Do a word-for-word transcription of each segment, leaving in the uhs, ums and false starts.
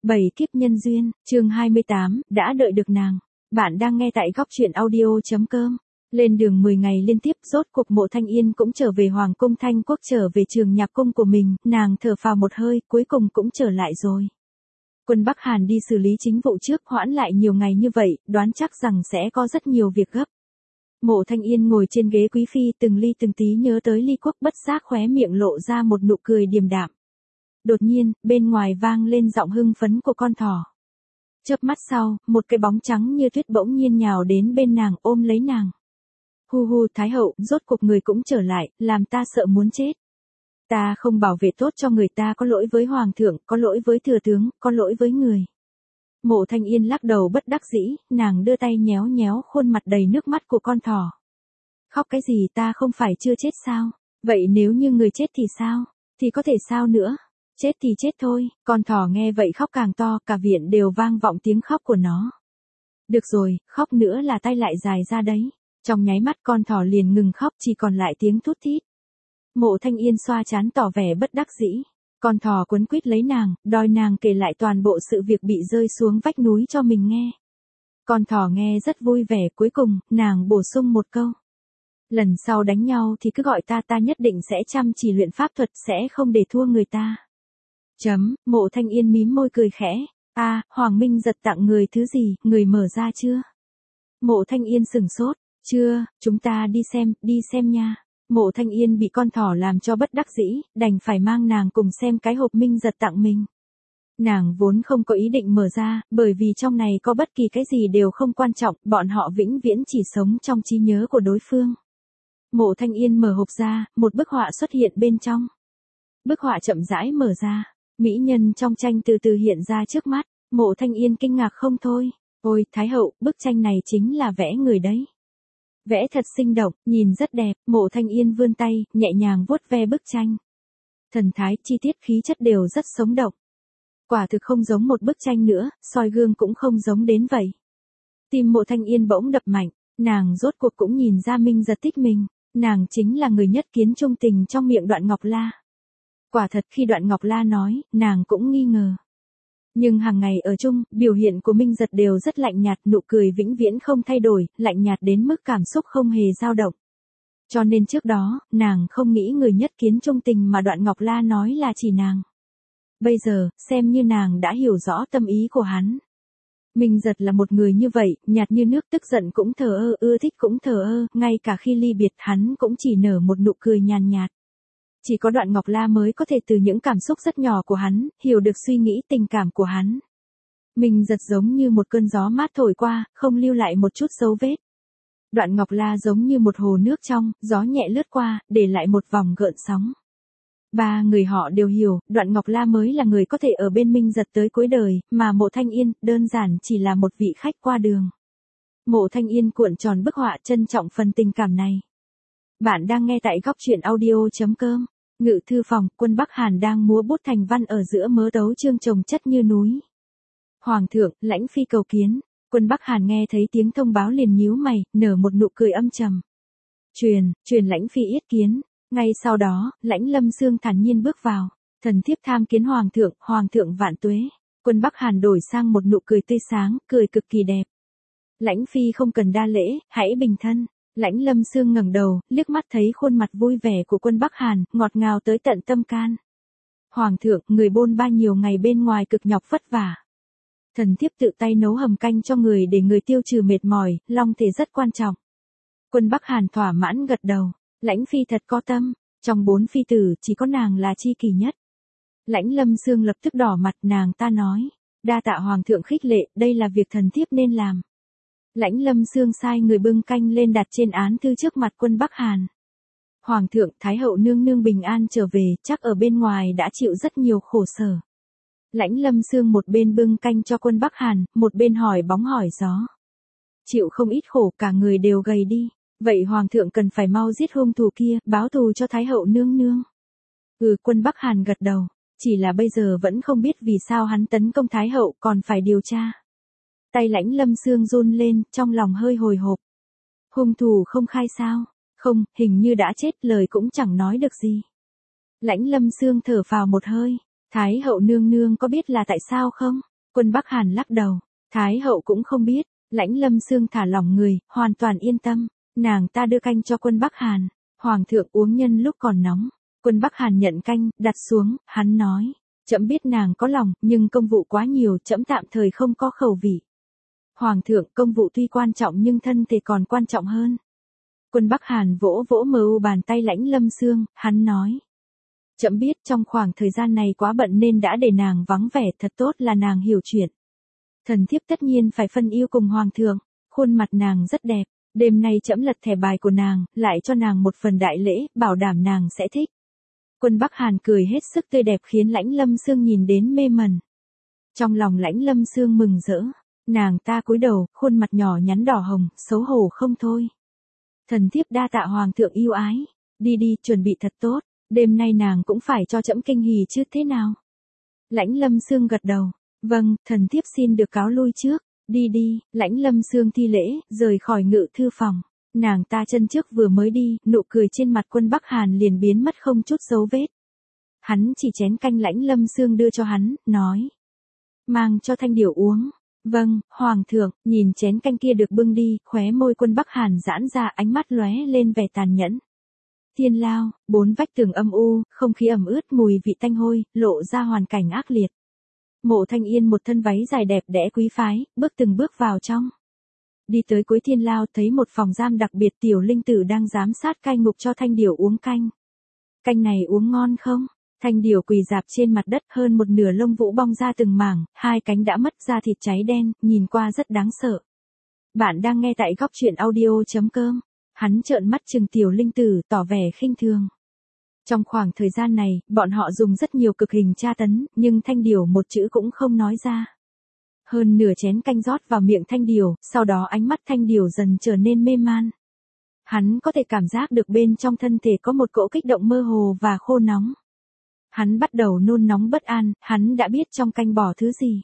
Bảy kiếp nhân duyên, chương hai mươi tám, đã đợi được nàng. Bạn đang nghe tại góc truyện audio.com. Lên đường mười ngày liên tiếp, rốt cuộc Mộ Thanh Yên cũng trở về Hoàng cung Thanh Quốc, trở về trường nhạc cung của mình, nàng thở phào một hơi, cuối cùng cũng trở lại rồi. Quân Bắc Hàn đi xử lý chính vụ trước, hoãn lại nhiều ngày như vậy, đoán chắc rằng sẽ có rất nhiều việc gấp. Mộ Thanh Yên ngồi trên ghế quý phi, từng ly từng tí nhớ tới Ly Quốc, bất giác khóe miệng lộ ra một nụ cười điềm đạm. Đột nhiên, bên ngoài vang lên giọng hưng phấn của con thỏ. Chớp mắt sau, một cái bóng trắng như tuyết bỗng nhiên nhào đến bên nàng, ôm lấy nàng. Hu hu, Thái hậu, rốt cuộc người cũng trở lại, làm ta sợ muốn chết. Ta không bảo vệ tốt cho người, ta có lỗi với hoàng thượng, có lỗi với thừa tướng, có lỗi với người. Mộ Thanh Yên lắc đầu bất đắc dĩ, nàng đưa tay nhéo nhéo khuôn mặt đầy nước mắt của con thỏ. Khóc cái gì, ta không phải chưa chết sao? Vậy nếu như người chết thì sao? Thì có thể sao nữa? Chết thì chết thôi. Con thỏ nghe vậy khóc càng to, cả viện đều vang vọng tiếng khóc của nó. Được rồi, khóc nữa là tay lại dài ra đấy. Trong nháy mắt con thỏ liền ngừng khóc, chỉ còn lại tiếng thút thít. Mộ Thanh Yên xoa trán tỏ vẻ bất đắc dĩ. Con thỏ quấn quýt lấy nàng, đòi nàng kể lại toàn bộ sự việc bị rơi xuống vách núi cho mình nghe. Con thỏ nghe rất vui vẻ, cuối cùng, nàng bổ sung một câu. Lần sau đánh nhau thì cứ gọi ta, ta nhất định sẽ chăm chỉ luyện pháp thuật, sẽ không để thua người ta. Chấm, Mộ Thanh Yên mím môi cười khẽ. A, à, Hoàng Minh giật tặng người thứ gì, người mở ra chưa? Mộ Thanh Yên sửng sốt. Chưa, chúng ta đi xem, đi xem nha. Mộ Thanh Yên bị con thỏ làm cho bất đắc dĩ, đành phải mang nàng cùng xem cái hộp Minh giật tặng mình. Nàng vốn không có ý định mở ra, bởi vì trong này có bất kỳ cái gì đều không quan trọng, bọn họ vĩnh viễn chỉ sống trong trí nhớ của đối phương. Mộ Thanh Yên mở hộp ra, một bức họa xuất hiện bên trong. Bức họa chậm rãi mở ra, mỹ nhân trong tranh từ từ hiện ra trước mắt. Mộ Thanh Yên kinh ngạc không thôi. Ôi, Thái hậu, bức tranh này chính là vẽ người đấy. Vẽ thật sinh động, nhìn rất đẹp. Mộ Thanh Yên vươn tay, nhẹ nhàng vuốt ve bức tranh. Thần thái, chi tiết, khí chất đều rất sống động. Quả thực không giống một bức tranh nữa, soi gương cũng không giống đến vậy. Tim Mộ Thanh Yên bỗng đập mạnh, nàng rốt cuộc cũng nhìn ra Minh giật thích mình. Nàng chính là người nhất kiến trung tình trong miệng Đoạn Ngọc La. Quả thật khi Đoạn Ngọc La nói, nàng cũng nghi ngờ. Nhưng hàng ngày ở chung, biểu hiện của Minh giật đều rất lạnh nhạt, nụ cười vĩnh viễn không thay đổi, lạnh nhạt đến mức cảm xúc không hề dao động. Cho nên trước đó, nàng không nghĩ người nhất kiến trung tình mà Đoạn Ngọc La nói là chỉ nàng. Bây giờ, xem như nàng đã hiểu rõ tâm ý của hắn. Minh giật là một người như vậy, nhạt như nước, tức giận cũng thờ ơ, ưa thích cũng thờ ơ, ngay cả khi ly biệt hắn cũng chỉ nở một nụ cười nhàn nhạt. Chỉ có Đoạn Ngọc La mới có thể từ những cảm xúc rất nhỏ của hắn, hiểu được suy nghĩ tình cảm của hắn. Minh giật giống như một cơn gió mát thổi qua, không lưu lại một chút dấu vết. Đoạn Ngọc La giống như một hồ nước trong, gió nhẹ lướt qua, để lại một vòng gợn sóng. Ba người họ đều hiểu, Đoạn Ngọc La mới là người có thể ở bên Minh giật tới cuối đời, mà Mộ Thanh Yên, đơn giản chỉ là một vị khách qua đường. Mộ Thanh Yên cuộn tròn bức họa, trân trọng phần tình cảm này. Bạn đang nghe tại góc truyện audio.com. Ngự thư phòng, Quân Bắc Hàn đang múa bút thành văn ở giữa mớ tấu chương chồng chất như núi. Hoàng thượng, lãnh phi cầu kiến. Quân Bắc Hàn nghe thấy tiếng thông báo liền nhíu mày, nở một nụ cười âm trầm. Truyền, truyền lãnh phi yết kiến. Ngay sau đó, lãnh Lâm Xương thản nhiên bước vào. Thần thiếp tham kiến hoàng thượng, hoàng thượng vạn tuế. Quân Bắc Hàn đổi sang một nụ cười tươi sáng, cười cực kỳ đẹp. Lãnh phi không cần đa lễ, hãy bình thân. Lãnh Lâm Xương ngẩng đầu, liếc mắt thấy khuôn mặt vui vẻ của Quân Bắc Hàn, ngọt ngào tới tận tâm can. Hoàng thượng, người bôn ba nhiều ngày bên ngoài cực nhọc vất vả. Thần thiếp tự tay nấu hầm canh cho người để người tiêu trừ mệt mỏi, long thể rất quan trọng. Quân Bắc Hàn thỏa mãn gật đầu. Lãnh phi thật có tâm, trong bốn phi tử chỉ có nàng là chi kỷ nhất. Lãnh Lâm Xương lập tức đỏ mặt, nàng ta nói. Đa tạ hoàng thượng khích lệ, đây là việc thần thiếp nên làm. Lãnh Lâm Xương sai người bưng canh lên đặt trên án thư trước mặt Quân Bắc Hàn. Hoàng thượng, Thái hậu nương nương bình an trở về, chắc ở bên ngoài đã chịu rất nhiều khổ sở. Lãnh Lâm Xương một bên bưng canh cho Quân Bắc Hàn, một bên hỏi bóng hỏi gió. Chịu không ít khổ, cả người đều gầy đi. Vậy hoàng thượng cần phải mau giết hung thủ kia, báo thù cho Thái hậu nương nương. Ừ, Quân Bắc Hàn gật đầu. Chỉ là bây giờ vẫn không biết vì sao hắn tấn công Thái hậu, còn phải điều tra. Tay lãnh Lâm Xương run lên, trong lòng hơi hồi hộp. Hung thủ không khai sao? Không, hình như đã chết, lời cũng chẳng nói được gì. Lãnh Lâm Xương thở phào một hơi. Thái hậu nương nương có biết là tại sao không? Quân Bắc Hàn lắc đầu, Thái hậu cũng không biết. Lãnh Lâm Xương thả lỏng người, hoàn toàn yên tâm. Nàng ta đưa canh cho Quân Bắc Hàn. Hoàng thượng uống nhân lúc còn nóng. Quân Bắc Hàn nhận canh, đặt xuống, hắn nói. Trẫm biết nàng có lòng, nhưng công vụ quá nhiều, trẫm tạm thời không có khẩu vị. Hoàng thượng, công vụ tuy quan trọng nhưng thân thể còn quan trọng hơn. Quân Bắc Hàn vỗ vỗ mờ u bàn tay Lãnh Lâm Xương, hắn nói. Trẫm biết trong khoảng thời gian này quá bận nên đã để nàng vắng vẻ, thật tốt là nàng hiểu chuyện. Thần thiếp tất nhiên phải phân ưu cùng Hoàng thượng, khuôn mặt nàng rất đẹp, đêm nay trẫm lật thẻ bài của nàng, lại cho nàng một phần đại lễ, bảo đảm nàng sẽ thích. Quân Bắc Hàn cười hết sức tươi đẹp khiến Lãnh Lâm Xương nhìn đến mê mẩn. Trong lòng Lãnh Lâm Xương mừng rỡ, nàng ta cúi đầu, khuôn mặt nhỏ nhắn đỏ hồng, xấu hổ không thôi. Thần thiếp đa tạ Hoàng thượng yêu ái, đi đi, chuẩn bị thật tốt, đêm nay nàng cũng phải cho trẫm kinh hỉ chứ thế nào. Lãnh Lâm Xương gật đầu, vâng, thần thiếp xin được cáo lui trước, đi đi. Lãnh Lâm Xương thi lễ, rời khỏi ngự thư phòng. Nàng ta chân trước vừa mới đi, nụ cười trên mặt Quân Bắc Hàn liền biến mất không chút dấu vết. Hắn chỉ chén canh Lãnh Lâm Xương đưa cho hắn, nói. Mang cho Thanh Điểu uống. Vâng, Hoàng thượng. Nhìn chén canh kia được bưng đi, khóe môi Quân Bắc Hàn giãn ra, ánh mắt lóe lên vẻ tàn nhẫn. Thiên lao, bốn vách tường âm u, không khí ẩm ướt, mùi vị tanh hôi, lộ ra hoàn cảnh ác liệt. Mộ Thanh Yên một thân váy dài đẹp đẽ quý phái, bước từng bước vào trong. Đi tới cuối thiên lao thấy một phòng giam đặc biệt, Tiểu Linh Tử đang giám sát cai ngục cho Thanh Điểu uống canh. Canh này uống ngon không? Thanh Điểu quỳ rạp trên mặt đất, hơn một nửa lông vũ bong ra từng mảng, hai cánh đã mất, da thịt cháy đen, nhìn qua rất đáng sợ. Bạn đang nghe tại góc truyện audio chấm com. Hắn trợn mắt trừng Tiểu Linh Tử, tỏ vẻ khinh thường. Trong khoảng thời gian này, bọn họ dùng rất nhiều cực hình tra tấn, nhưng Thanh Điểu một chữ cũng không nói ra. Hơn nửa chén canh rót vào miệng Thanh Điểu, sau đó ánh mắt Thanh Điểu dần trở nên mê man. Hắn có thể cảm giác được bên trong thân thể có một cỗ kích động mơ hồ và khô nóng. Hắn bắt đầu nôn nóng bất an, hắn đã biết trong canh bỏ thứ gì.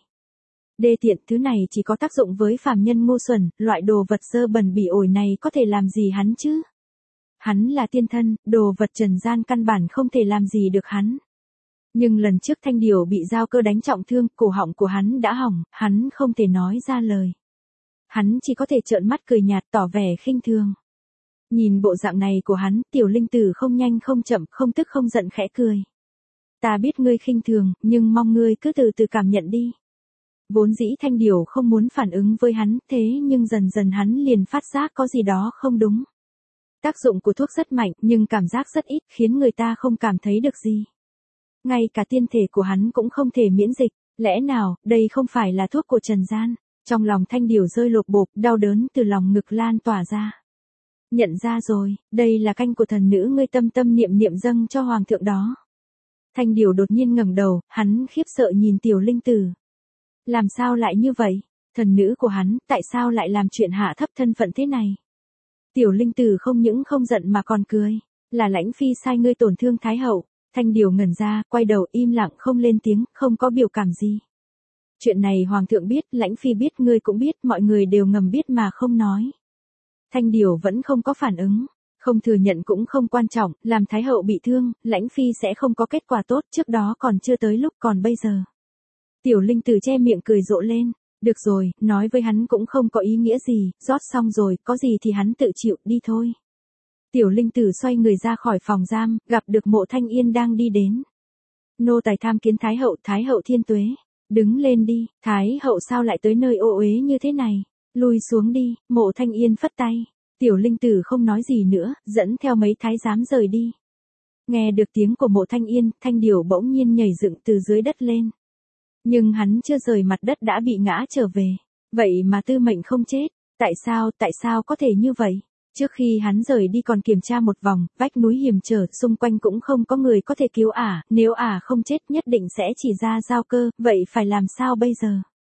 Đê tiện, thứ này chỉ có tác dụng với phàm nhân ngu xuẩn, loại đồ vật dơ bẩn bỉ ổi này có thể làm gì hắn chứ? Hắn là tiên thân, đồ vật trần gian căn bản không thể làm gì được hắn. Nhưng lần trước Thanh Điểu bị dao cơ đánh trọng thương, cổ họng của hắn đã hỏng, hắn không thể nói ra lời. Hắn chỉ có thể trợn mắt cười nhạt, tỏ vẻ khinh thường. Nhìn bộ dạng này của hắn, Tiểu Linh Tử không nhanh không chậm, không tức không giận khẽ cười. Ta biết ngươi khinh thường, nhưng mong ngươi cứ từ từ cảm nhận đi. Vốn dĩ Thanh Điểu không muốn phản ứng với hắn, thế nhưng dần dần hắn liền phát giác có gì đó không đúng. Tác dụng của thuốc rất mạnh, nhưng cảm giác rất ít, khiến người ta không cảm thấy được gì. Ngay cả tiên thể của hắn cũng không thể miễn dịch, lẽ nào, đây không phải là thuốc của trần gian? Trong lòng Thanh Điểu rơi lột bột, đau đớn từ lòng ngực lan tỏa ra. Nhận ra rồi, đây là canh của thần nữ ngươi tâm tâm niệm niệm dâng cho Hoàng thượng đó. Thanh Điểu đột nhiên ngẩng đầu, hắn khiếp sợ nhìn Tiểu Linh Tử. Làm sao lại như vậy? Thần nữ của hắn, tại sao lại làm chuyện hạ thấp thân phận thế này? Tiểu Linh Tử không những không giận mà còn cười. Là Lãnh Phi sai ngươi tổn thương Thái hậu. Thanh Điểu ngẩn ra, quay đầu im lặng không lên tiếng, không có biểu cảm gì. Chuyện này Hoàng thượng biết, Lãnh Phi biết, ngươi cũng biết, mọi người đều ngầm biết mà không nói. Thanh Điểu vẫn không có phản ứng. Không thừa nhận cũng không quan trọng, làm Thái hậu bị thương, Lãnh Phi sẽ không có kết quả tốt, trước đó còn chưa tới lúc, còn bây giờ. Tiểu Linh Tử che miệng cười rộ lên. Được rồi, nói với hắn cũng không có ý nghĩa gì, rót xong rồi, có gì thì hắn tự chịu, đi thôi. Tiểu Linh Tử xoay người ra khỏi phòng giam, gặp được Mộ Thanh Yên đang đi đến. Nô tài tham kiến Thái hậu, Thái hậu thiên tuế. Đứng lên đi, Thái hậu sao lại tới nơi ô uế như thế này? Lùi xuống đi, Mộ Thanh Yên phất tay. Tiểu Linh Tử không nói gì nữa, dẫn theo mấy thái giám rời đi. Nghe được tiếng của Mộ Thanh Yên, Thanh Điểu bỗng nhiên nhảy dựng từ dưới đất lên. Nhưng hắn chưa rời mặt đất đã bị ngã trở về. Vậy mà Tư Mệnh không chết. Tại sao, tại sao có thể như vậy? Trước khi hắn rời đi còn kiểm tra một vòng, vách núi hiểm trở, xung quanh cũng không có người có thể cứu ả, nếu ả không chết nhất định sẽ chỉ ra giao cơ, vậy phải làm sao bây giờ?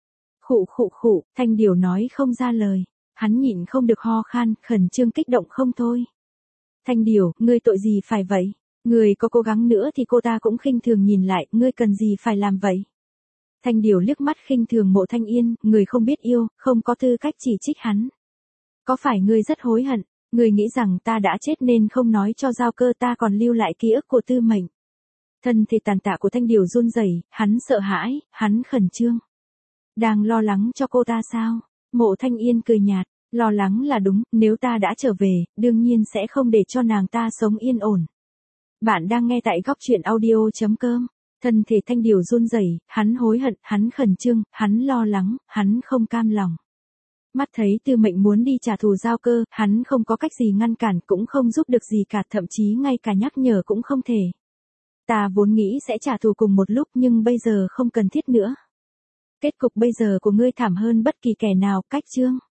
Khụ khụ khụ, Thanh Điểu nói không ra lời. Hắn nhịn không được ho khan, khẩn trương kích động không thôi. Thanh Điểu, ngươi tội gì phải vậy? Ngươi có cố gắng nữa thì cô ta cũng khinh thường nhìn lại, ngươi cần gì phải làm vậy? Thanh Điểu liếc mắt khinh thường Mộ Thanh Yên, người không biết yêu, không có tư cách chỉ trích hắn. Có phải ngươi rất hối hận, ngươi nghĩ rằng ta đã chết nên không nói cho giao cơ, ta còn lưu lại ký ức của Tư Mệnh. Thân thể tàn tạ của Thanh Điểu run rẩy, hắn sợ hãi, hắn khẩn trương. Đang lo lắng cho cô ta sao? Mộ Thanh Yên cười nhạt, lo lắng là đúng, nếu ta đã trở về, đương nhiên sẽ không để cho nàng ta sống yên ổn. Bạn đang nghe tại góc truyện audio.com. Thân thể Thanh Điều run rẩy, hắn hối hận, hắn khẩn trương, hắn lo lắng, hắn không cam lòng. Mắt thấy Tư Mệnh muốn đi trả thù Giao Cơ, hắn không có cách gì ngăn cản, cũng không giúp được gì cả, thậm chí ngay cả nhắc nhở cũng không thể. Ta vốn nghĩ sẽ trả thù cùng một lúc, nhưng bây giờ không cần thiết nữa. Kết cục bây giờ của ngươi thảm hơn bất kỳ kẻ nào, Cách Trương.